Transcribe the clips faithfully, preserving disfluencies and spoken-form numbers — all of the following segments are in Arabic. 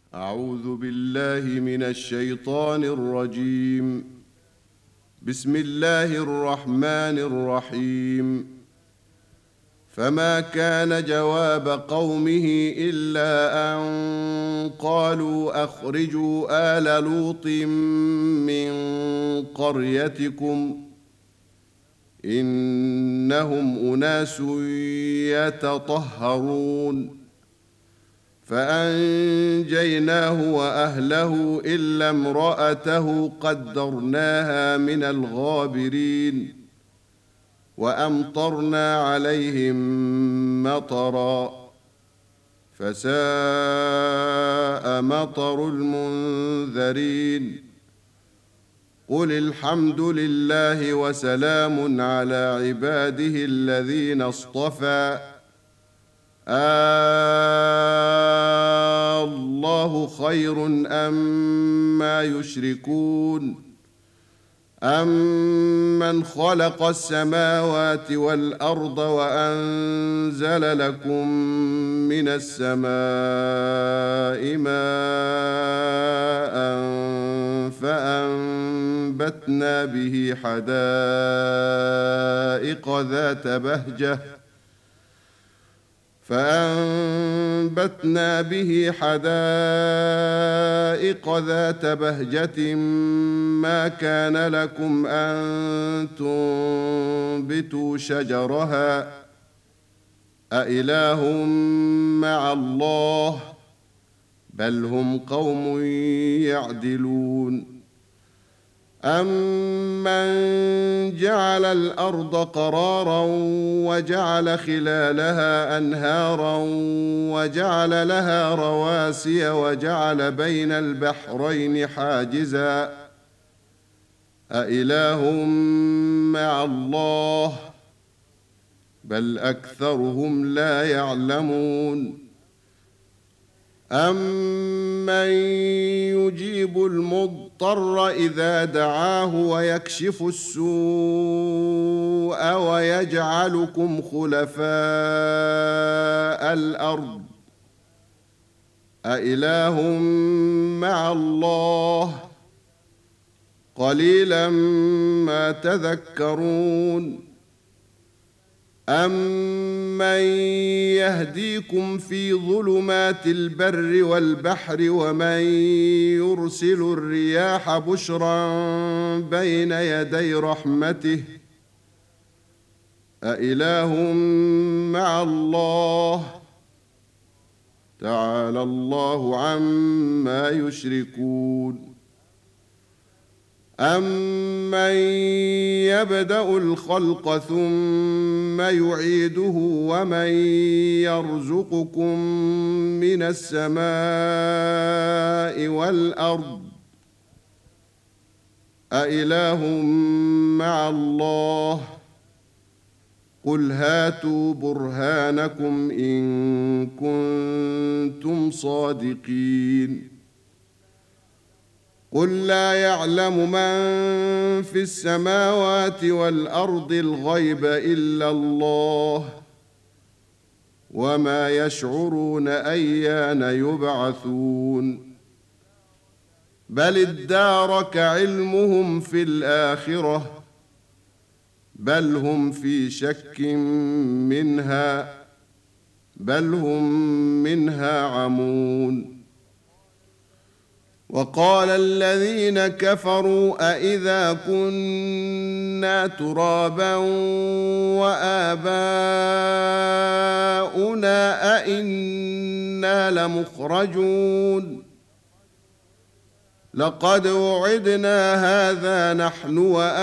أعوذ بالله من الشيطان الرجيم. بسم الله الرحمن الرحيم. فما كان جواب قومه إلا أن قالوا أخرجوا آل لوط من قريتكم إنهم أناس يتطهرون. فأنجيناه وأهله إلا امرأته قدرناها من الغابرين وأمطرنا عليهم مطرا فساء مطر المنذرين. قل الحمد لله وسلام على عباده الذين اصطفى آه الله خير أما يشركون. أمن خلق السماوات والأرض وأنزل لكم من السماء ماء فأنبتنا به حدائق ذات بهجة فأنبتنا به حدائق ذات بهجة ما كان لكم أن تنبتوا شجرها أإله مع الله بل هم قوم يعدلون. أمن جعل الأرض قرارا وجعل خلالها أنهارا وجعل لها رواسي وجعل بين البحرين حاجزا أإله مع الله بل أكثرهم لا يعلمون. أمن يجيب المضطر إذا دعاه ويكشف السوء ويجعلكم خلفاء الأرض أإله مع الله قليلا ما تذكرون. أمن يهديكم في ظلمات البر والبحر ومن يرسل الرياح بشرا بين يدي رحمته أإله مع الله تعالى الله عما يشركون. أمن يبدأ الخلق ثم يعيده ومن يرزقكم من السماء والأرض أإله مع الله قل هاتوا برهانكم إن كنتم صادقين. قل لا يعلم من في السماوات والأرض الغيب إلا الله وما يشعرون أيان يبعثون. بل ادارك علمهم في الآخرة بل هم في شك منها بل هم منها عمون. وقال الذين كفروا أإذا كنا ترابا وآباؤنا أإنا لمخرجون لقد وعدنا هذا نحن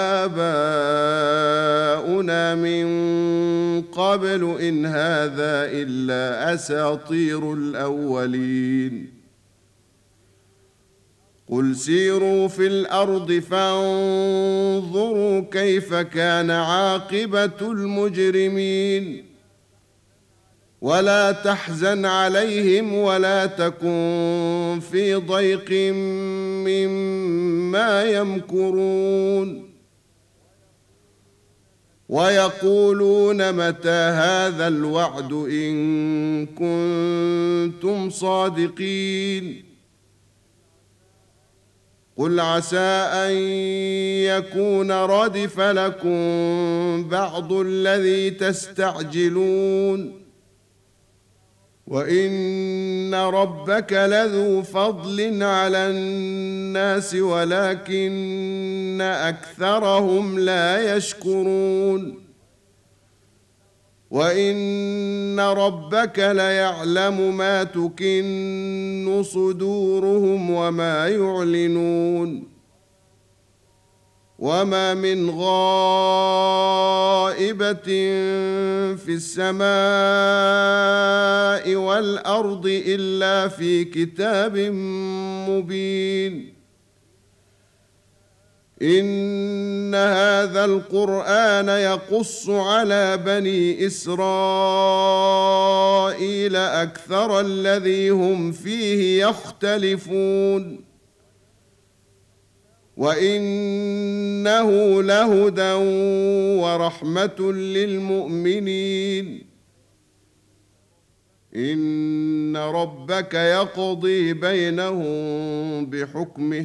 وآباؤنا من قبل إن هذا إلا أساطير الأولين. قل سيروا في الأرض فانظروا كيف كان عاقبة المجرمين ولا تحزن عليهم ولا تكن في ضيق مما يمكرون. ويقولون متى هذا الوعد إن كنتم صادقين قل عسى أن يكون ردف لكم بعض الذي تستعجلون وإن ربك لذو فضل على الناس ولكن أكثرهم لا يشكرون وإن ربك ليعلم ما تكن صدورهم وما يعلنون وما من غائبة في السماء والأرض إلا في كتاب مبين إن هذا القرآن يقص على بني إسرائيل أكثر الذي هم فيه يختلفون وإنه لهدى ورحمة للمؤمنين إن ربك يقضي بينهم بحكمه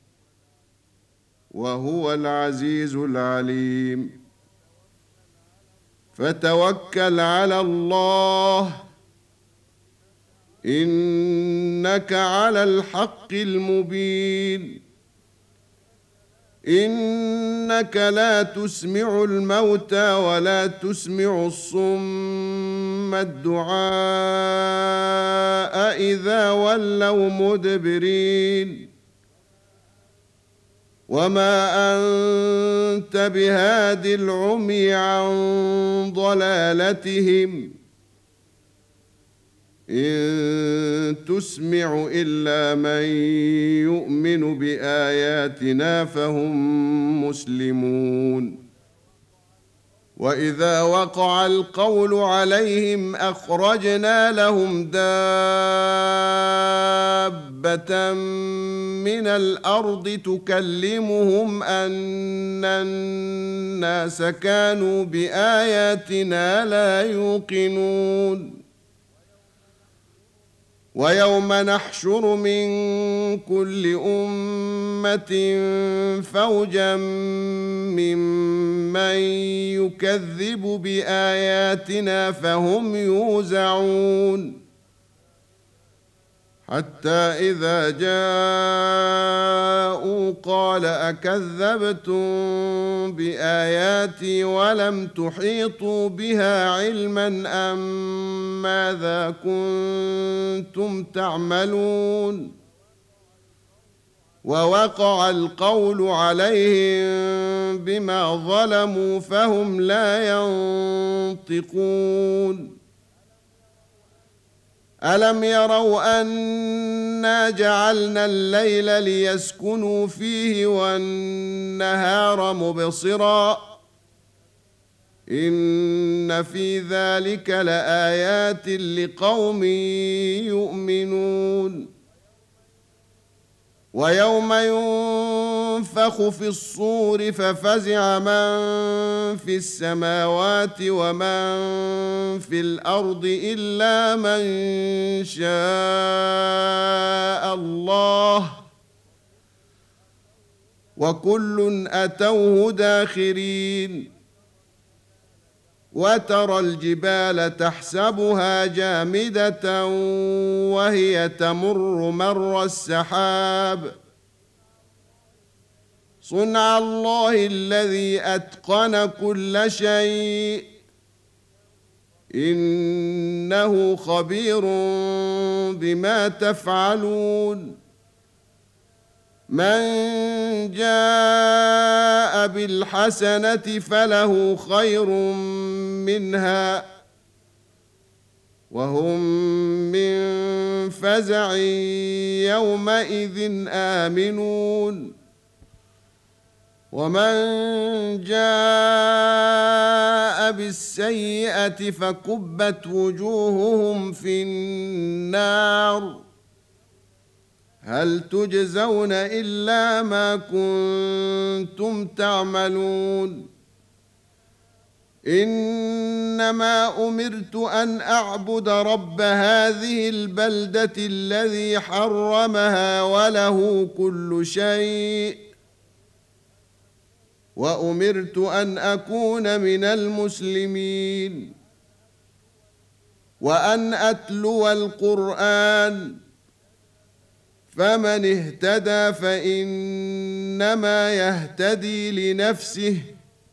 وهو العزيز العليم فتوكل على الله إنك على الحق المبين إنك لا تسمع الموتى ولا تسمع الصم الدعاء إذا ولوا مدبرين وما أنت بهاد العمي عن ضلالتهم إن تسمع إلا من يؤمن بآياتنا فهم مسلمون وإذا وقع القول عليهم أخرجنا لهم دابة من الأرض تكلمهم أن الناس كانوا بآياتنا لا يوقنون ويوم نحشر من كل أمة فوجا ممن يكذب بآياتنا فهم يوزعون حتى إذا جاءوا قال أكذبتم بآياتي ولم تحيطوا بها علما أم ماذا كنتم تعملون ووقع القول عليهم بما ظلموا فهم لا ينطقون ألم يروا أنا جعلنا الليل ليسكنوا فيه والنهار مبصرا إن في ذلك لآيات لقوم يؤمنون ويوم ينفخ في الصور ففزع من في السماوات ومن في الأرض إلا من شاء الله وكل أتوه داخرين وترى الجبال تحسبها جامدة وهي تمر مر السحاب صنع الله الذي أتقن كل شيء إنه خبير بما تفعلون من جاء بالحسنة فله خير منها وهم من فزع يومئذ آمنون ومن جاء بالسيئة فكبت وجوههم في النار هل تجزون إلا ما كنتم تعملون إنما أمرت أن أعبد رب هذه البلدة الذي حرمها وله كل شيء، وأمرت أن أكون من المسلمين، وأن أتلو القرآن، فمن اهتدى فإنما يهتدي لنفسه،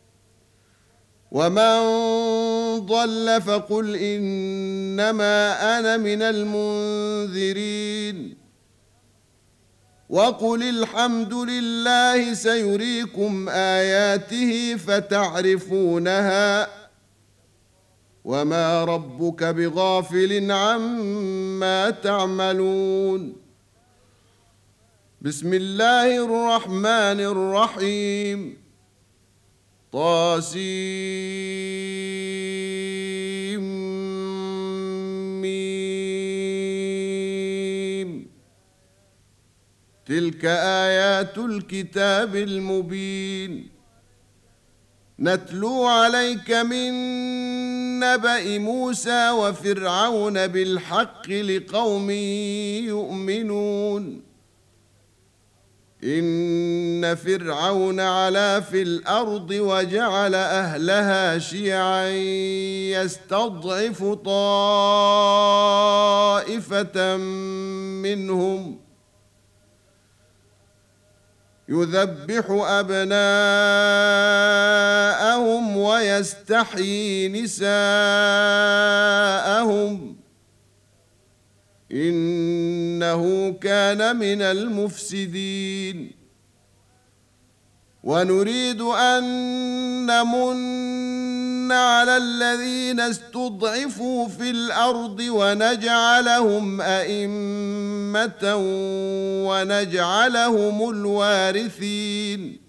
ومن ضل فقل إنما أنا من المنذرين، وقل الحمد لله سيريكم آياته فتعرفونها، وما ربك بغافل عما تعملون. بسم الله الرحمن الرحيم. طاسيم. تلك آيات الكتاب المبين، نتلو عليك من نبأ موسى وفرعون بالحق لقوم يؤمنون. إن فرعون علا في الأرض وجعل أهلها شيعا يستضعف طائفة منهم يذبح أبناءهم ويستحيي نساءهم إنه كان من المفسدين. ونريد أن نمن على الذين استضعفوا في الأرض ونجعلهم أئمة ونجعلهم الوارثين،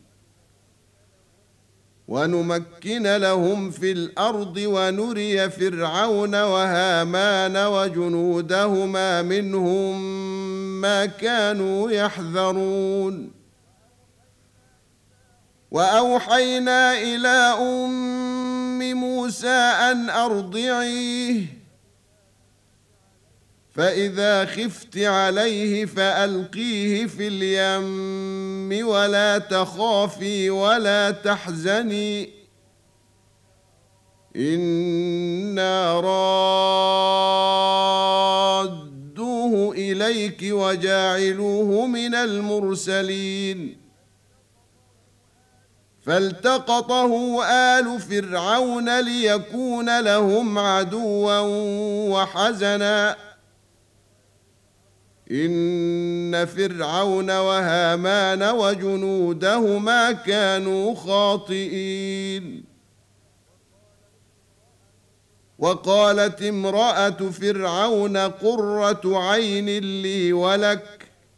ونمكن لهم في الأرض ونري فرعون وهامان وجنودهما منهم ما كانوا يحذرون. وأوحينا إلى أم موسى أن أرضعيه، فإذا خفت عليه فألقيه في اليم ولا تخافي ولا تحزني إنا رادوه إليك وجاعلوه من المرسلين. فالتقطه آل فرعون ليكون لهم عدوا وحزنا إن فرعون وهامان وجنودهما كانوا خاطئين. وقالت امرأة فرعون قرة عين لي ولك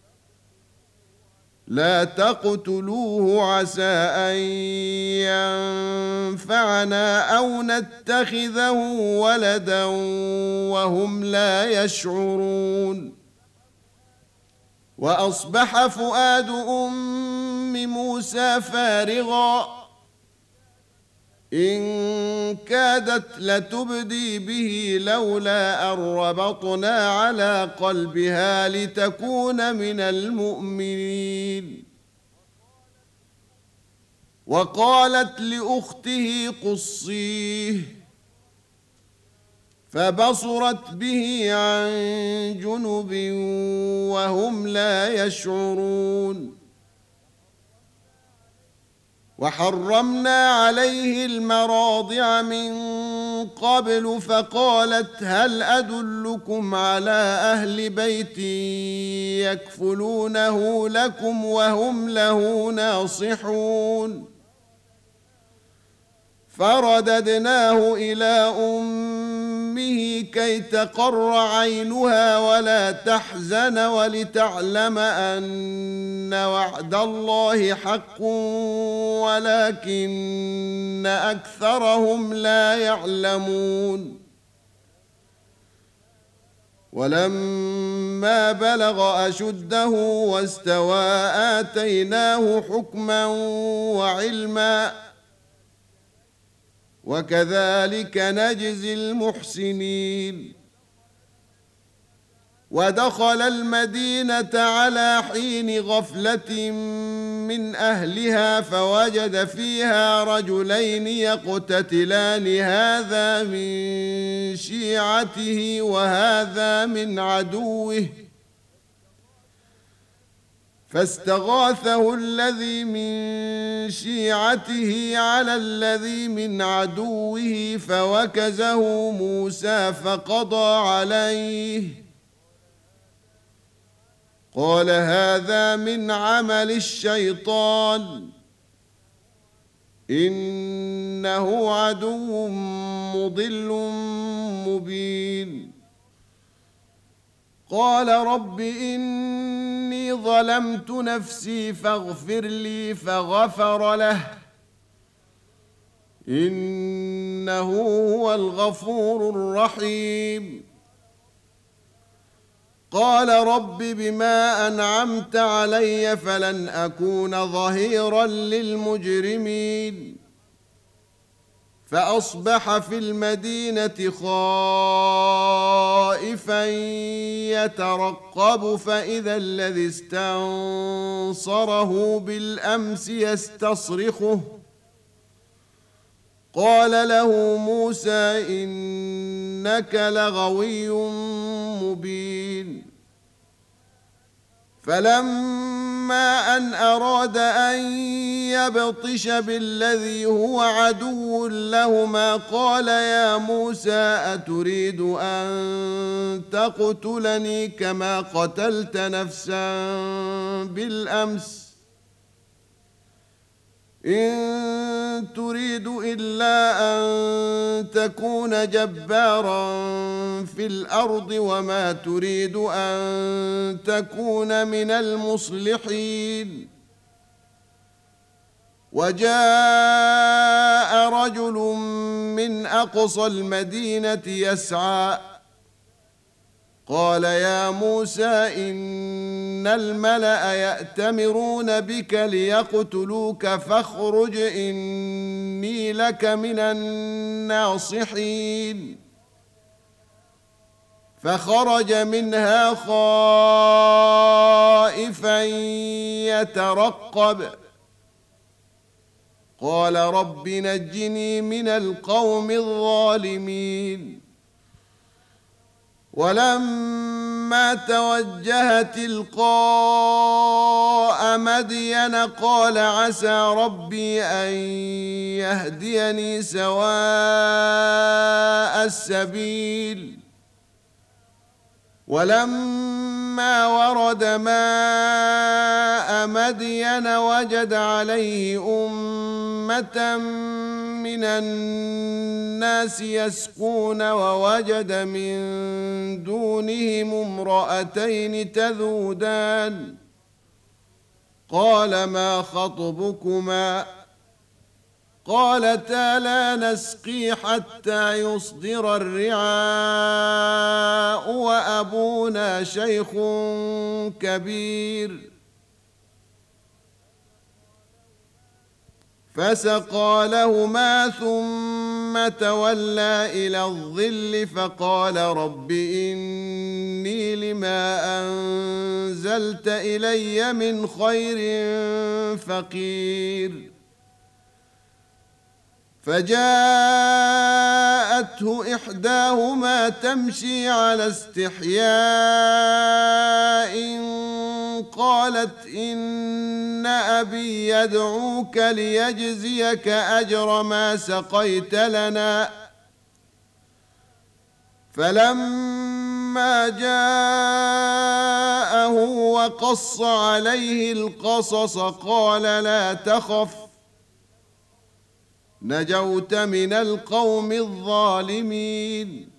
لا تقتلوه عسى أن ينفعنا أو نتخذه ولدا وهم لا يشعرون. وأصبح فؤاد أم موسى فارغا إن كادت لتبدي به لولا أن ربطنا على قلبها لتكون من المؤمنين. وقالت لأخته قصيه فبصرت به عن جنب وهم لا يشعرون. وحرمنا عليه المراضع من قبل فقالت هل أدلكم على أهل بيت يكفلونه لكم وهم له ناصحون. فرددناه إلى أمه كي تقر عينها ولا تحزن ولتعلم أن وعد الله حق ولكن أكثرهم لا يعلمون. ولما بلغ أشده واستوى آتيناه حكما وعلما وكذلك نجزي المحسنين. ودخل المدينة على حين غفلة من أهلها فوجد فيها رجلين يقتتلان هذا من شيعته وهذا من عدوه فاستغاثه الذي من شيعته على الذي من عدوه فوكزه موسى فقضى عليه قال هذا من عمل الشيطان إنه عدو مضل مبين. قال رب إني ظلمت نفسي فاغفر لي فغفر له إنه هو الغفور الرحيم. قال رب بما أنعمت علي فلن أكون ظهيرا للمجرمين. فأصبح في المدينة خائفا يترقب فإذا الذي استنصره بالأمس يستصرخه قال له موسى إنك لغوي مبين. فلما أن أراد أن يبطش بالذي هو عدو لهما قال يا موسى أتريد أن تقتلني كما قتلت نفسا بالأمس إن تريد إلا أن تكون جبارا في الأرض وما تريد أن تكون من المصلحين. وجاء رجل من أقصى المدينة يسعى قال يا موسى إن الملأ يأتمرون بك ليقتلوك فاخرج إني لك من الناصحين. فخرج منها خائفا يترقب قال رب نجني من القوم الظالمين. ولما توجه تلقاء مدين قال عسى ربي أن يهديني سواء السبيل. ولما ورد ماء مدين وجد عليه أمة من الناس يسقون ووجد من دونهم امرأتين تذودان قال ما خطبكما قالتا لا نسقي حتى يصدر الرعاء وأبونا شيخ كبير. فسقى لهما ثم تولى إلى الظل فقال رب إني لما أنزلت إلي من خير فقير. فجاءته إحداهما تمشي على استحياء قالت إن أبي يدعوك ليجزيك أجر ما سقيت لنا. فلما جاءه وقص عليه القصص قال لا تخف نجوت من القوم الظالمين.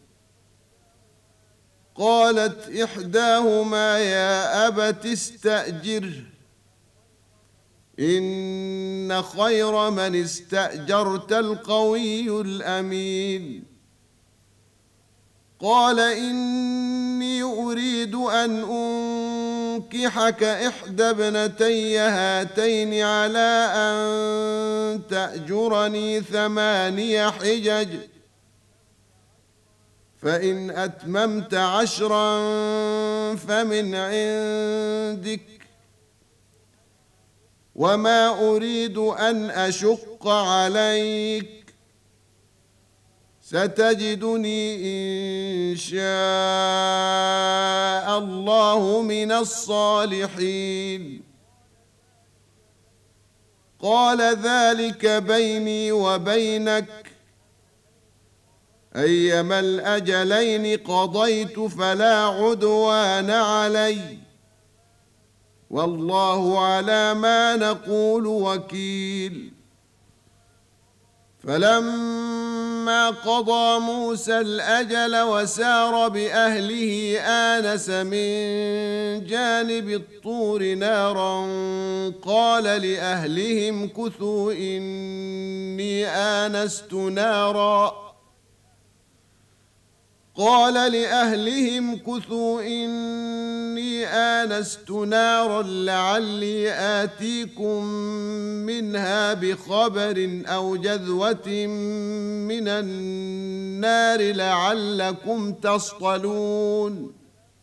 قالت إحداهما يا أبت استأجره إن خير من استأجرت القوي الأمين. قال إني أريد أن أنكحك إحدى ابنتي هاتين على أن تأجرني ثماني حجج فإن أتممت عشرا فمن عندك وما أريد أن أشق عليك ستجدني إن شاء الله من الصالحين. قال ذلك بيني وبينك أيما الأجلين قضيت فلا عدوان علي والله على ما نقول وكيل. فلما قضى موسى الأجل وسار بأهله آنس من جانب الطور نارا قال لأهلهم كثوا إني آنست نارا قال لأهلهم كثوا إني آنست نارا لعلي آتيكم منها بخبر أو جذوة من النار لعلكم تصطلون.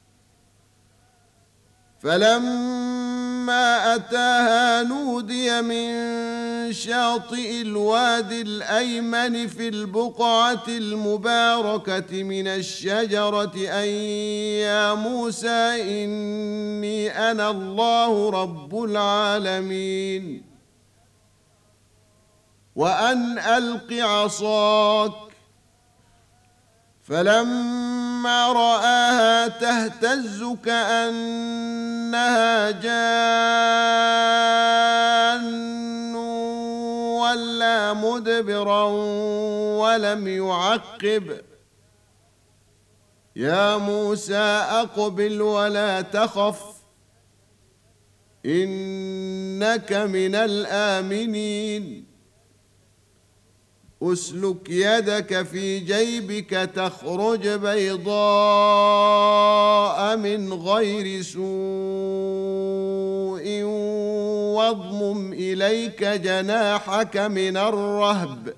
فلما أتاها نودي من شاطئ الوادي الأيمن في البقعة المباركة من الشجرة أن يا موسى إني أنا الله رب العالمين وأن ألق عصاك. فلما رآها تهتز كأنها جان ولا مدبرا ولم يعقب يا موسى أقبل ولا تخف إنك من الآمنين. أسلك يدك في جيبك تخرج بيضاء من غير سوء واضمم إليك جناحك من الرهب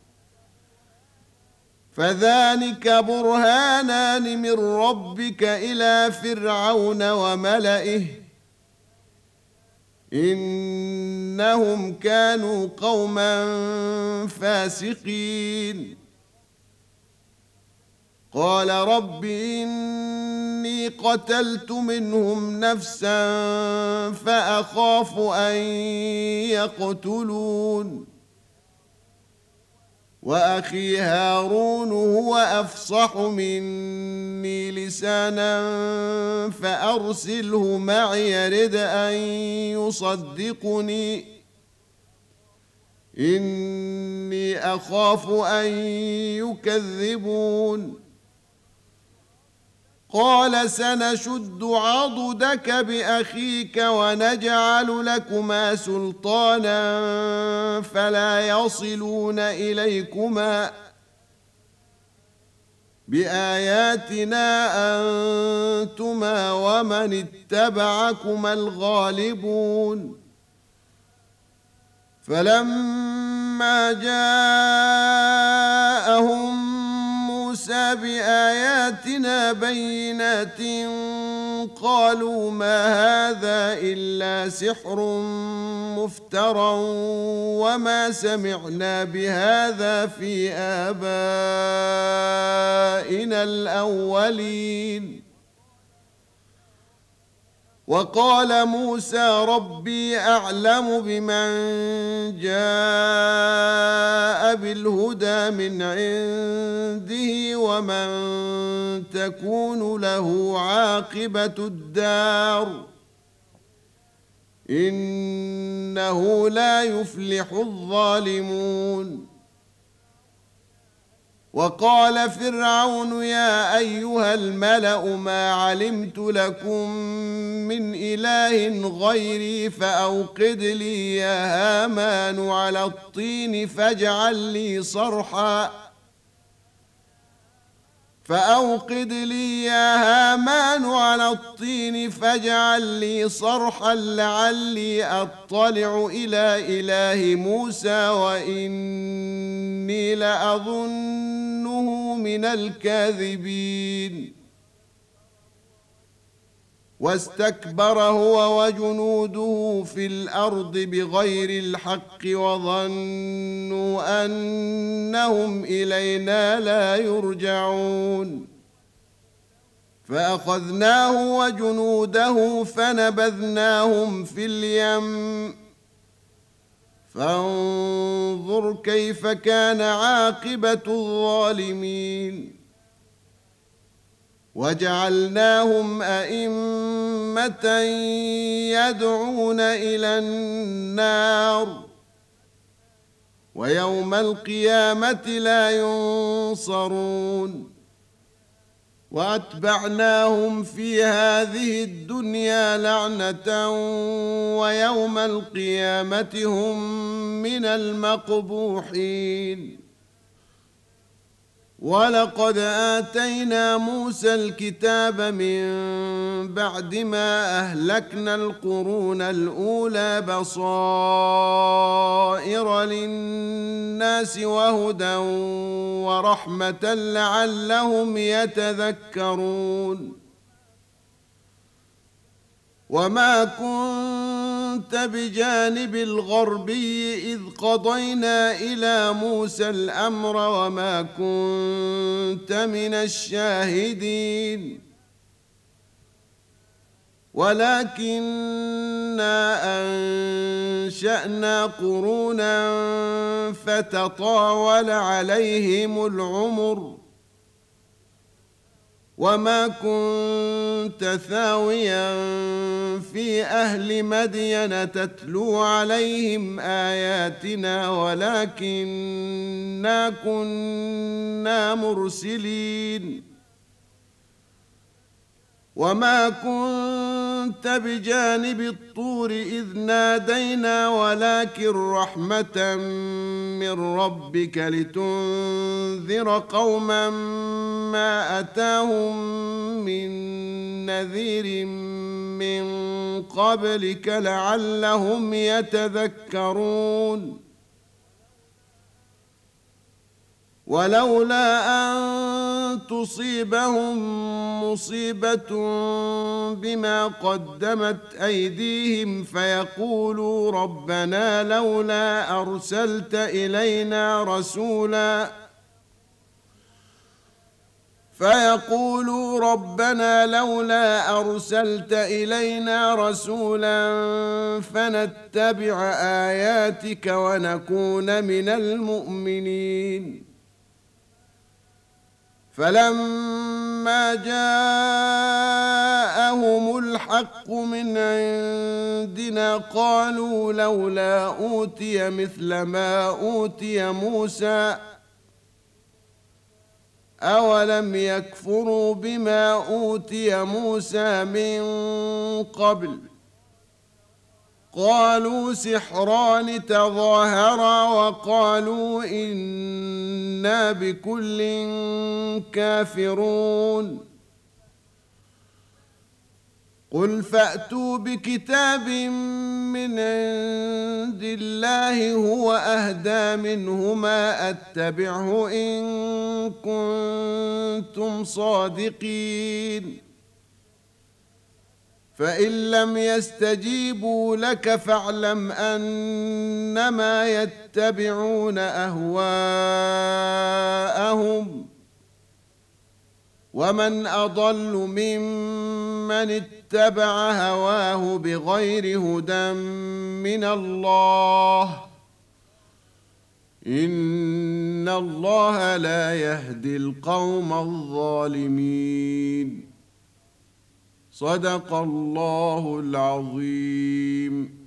فذلك برهانان من ربك إلى فرعون وملئه إنهم كانوا قوما فاسقين. قال رب إني قتلت منهم نفسا فأخاف أن يقتلون وأخي هارون هو أفصح مني لسانا فأرسله معي يرد أن يصدقني إني أخاف أن يكذبون. قال سنشد عضدك بأخيك ونجعل لكما سلطانا فلا يصلون إليكما بآياتنا أنتما ومن اتبعكما الغالبون. فلما جاءهم موسى بآياتنا بينات قالوا ما هذا إلا سحر مفترى وما سمعنا بهذا في آبائنا الأولين. وقال موسى ربي أعلم بمن جاء بالهدى من عنده ومن تكون له عاقبة الدار إنه لا يفلح الظالمون. وقال فرعون يا أيها الملأ ما علمت لكم من إله غيري فأوقد لي يا هامان على الطين فاجعل لي صرحا فأوقد لي يا هامان على الطين فاجعل لي صرحا لعلي أطلع إلى إله موسى وإني لأظنه من الكاذبين. واستكبر هو وجنوده في الأرض بغير الحق وظنوا أنهم إلينا لا يرجعون. فأخذناه وجنوده فنبذناهم في اليم فانظر كيف كان عاقبة الظالمين. وجعلناهم أئمة يدعون إلى النار ويوم القيامة لا ينصرون. وأتبعناهم في هذه الدنيا لعنة ويوم القيامة هم من المقبوحين. ولقد آتينا موسى الكتاب من بعد ما أهلكنا القرون الأولى بصائر للناس وهدى ورحمة لعلهم يتذكرون. وما كنت بجانب الغربي إذ قضينا إلى موسى الأمر وما كنت من الشاهدين ولكننا أنشأنا قرونا فتطاول عليهم العمر وما كنت ثاويا في أهل مدين تتلو عليهم آياتنا ولكننا كنا مرسلين. وما كنت بجانب الطور إذ نادينا ولكن رحمة من ربك لتنذر قوما ما أتاهم من نذير من قبلك لعلهم يتذكرون. ولولا أن تصيبهم مصيبة بما قدمت أيديهم فيقولوا ربنا لولا أرسلت إلينا رسولا فيقولوا ربنا لولا أرسلت إلينا رسولا فنتبع آياتك ونكون من المؤمنين. فلما جاءهم الحق من عندنا قالوا لولا أوتي مثل ما أوتي موسى أولم يكفروا بما أوتي موسى من قبل قالوا سحران تظاهرا وقالوا إنا بكل كافرون. قل فأتوا بكتاب من عند الله هو أهدى منهما أتبعه إن كنتم صادقين. فإن لم يستجيبوا لك فاعلم أنما يتبعون أهواءهم ومن أضل ممن اتبع هواه بغير هدى من الله إن الله لا يهدي القوم الظالمين. صدق الله العظيم.